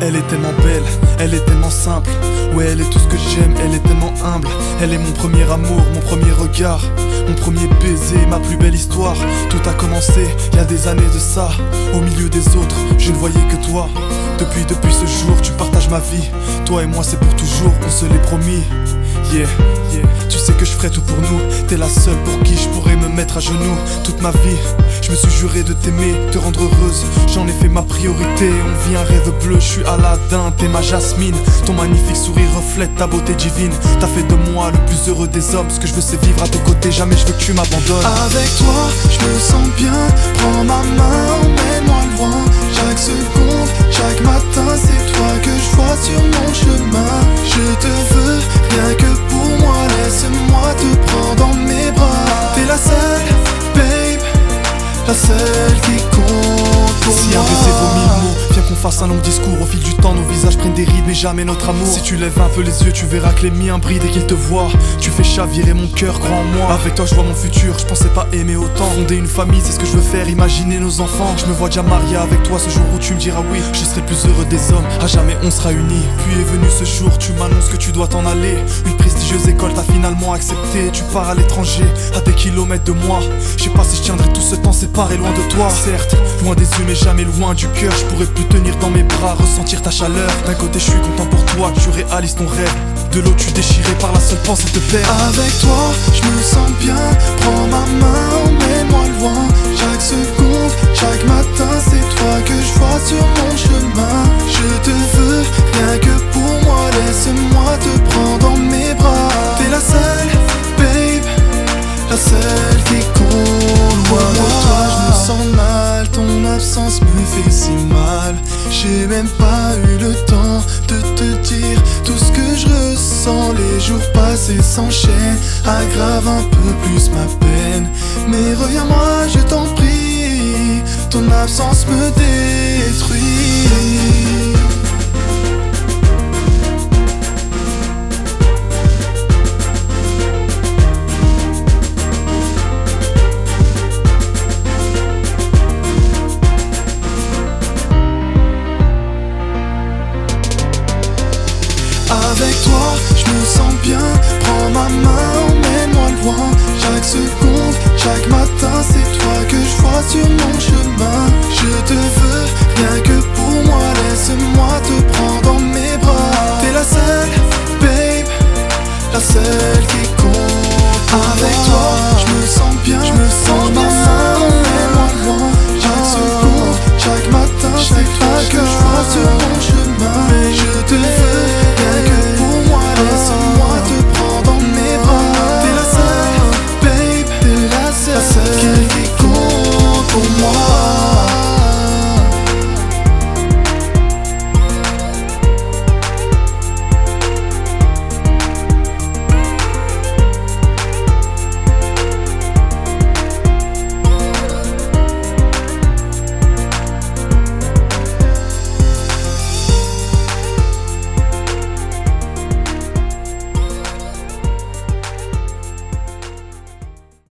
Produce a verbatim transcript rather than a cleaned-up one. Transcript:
Elle est tellement belle, elle est tellement simple. Ouais, elle est tout ce que j'aime, elle est tellement humble. Elle est mon premier amour, mon premier regard, mon premier baiser, ma plus belle histoire. Tout a commencé, il y a des années de ça. Au milieu des autres, je ne voyais que toi. Depuis, depuis ce jour, tu partages ma vie. Toi et moi c'est pour toujours, on se l'est promis. Yeah, yeah. Tu sais que je ferai tout pour nous. T'es la seule pour qui je pourrais me mettre à genoux. Toute ma vie, je me suis juré de t'aimer, te rendre heureuse. J'en ai fait ma priorité, on vit un rêve bleu. Je suis Aladdin, t'es ma Jasmine. Ton magnifique sourire reflète ta beauté divine. T'as fait de moi le plus heureux des hommes. Ce que je veux c'est vivre à tes côtés, jamais je veux que tu m'abandonnes. Avec toi, je me sens bien. Prends ma main, emmène-moi loin. Chaque seconde, chaque matin, c'est toi que je vois sur mon chemin. Je te veux, rien que pour moi, laisse-moi te prendre dans mes bras. T'es la seule, babe, la seule qui compte pour Si moi. un baiser vaut mille mots, viens qu'on fasse un long discours. Au fil du temps, nos visages prennent des rides, mais jamais notre amour. Si tu lèves un peu les yeux, tu verras que les miens brillent dès qu'ils te voient. Tu fais chavirer mon cœur, crois en moi. Avec toi, je vois mon futur, je pensais pas aimer autant. Fonder une famille, c'est ce que je veux faire, imaginer nos enfants. Je me vois déjà marié avec toi, ce jour où tu me diras oui. Je serai le plus heureux des hommes, à jamais on sera unis. Puis est venu ce jour, tu m'annonces que tu dois t'en aller. Une prestigieuse école t'a finalement accepté. Tu pars à l'étranger, à des kilomètres de moi. Je sais pas si je tiendrai tout ce temps séparé loin de toi. Certes, loin des yeux mais jamais loin du cœur. Je pourrais plus tenir dans mes bras, ressentir ta chaleur. D'un côté je suis content pour toi, tu réalises ton rêve. De l'autre tu déchiré par la seule pensée de te perdre. Avec toi, je me sens bien. Prends ma main, emmène-moi loin. Chaque seconde, chaque matin, c'est toi que je vois sur mon chemin. Je te veux, rien que pour moi, laisse-moi te prendre dans mes bras. T'es la seule, babe, la seule qui compte. Loin de toi, je me sens mal. Ton absence me fait si mal. J'ai même pas eu le temps de te dire tout ce que je ressens. Les jours passés s'enchaînent, aggrave un peu plus ma peine. Mais reviens-moi, je t'en prie, ton absence me détruit. Avec toi, je me sens bien. Prends ma main, emmène-moi loin. Chaque seconde, chaque matin, c'est toi que je vois sur mon chemin. Je te veux, rien que pour moi, laisse-moi te prendre dans mes bras. T'es la seule, babe, la seule qui compte. Avec toi, je me sens bien. Je me sens bien. Emmène-moi loin. Chaque seconde, chaque matin, c'est toi que je vois sur mon chemin. Mais je te veux. Laisse-moi te prendre dans mes bras. T'es la seule, babe, t'es la seule qui compte pour moi.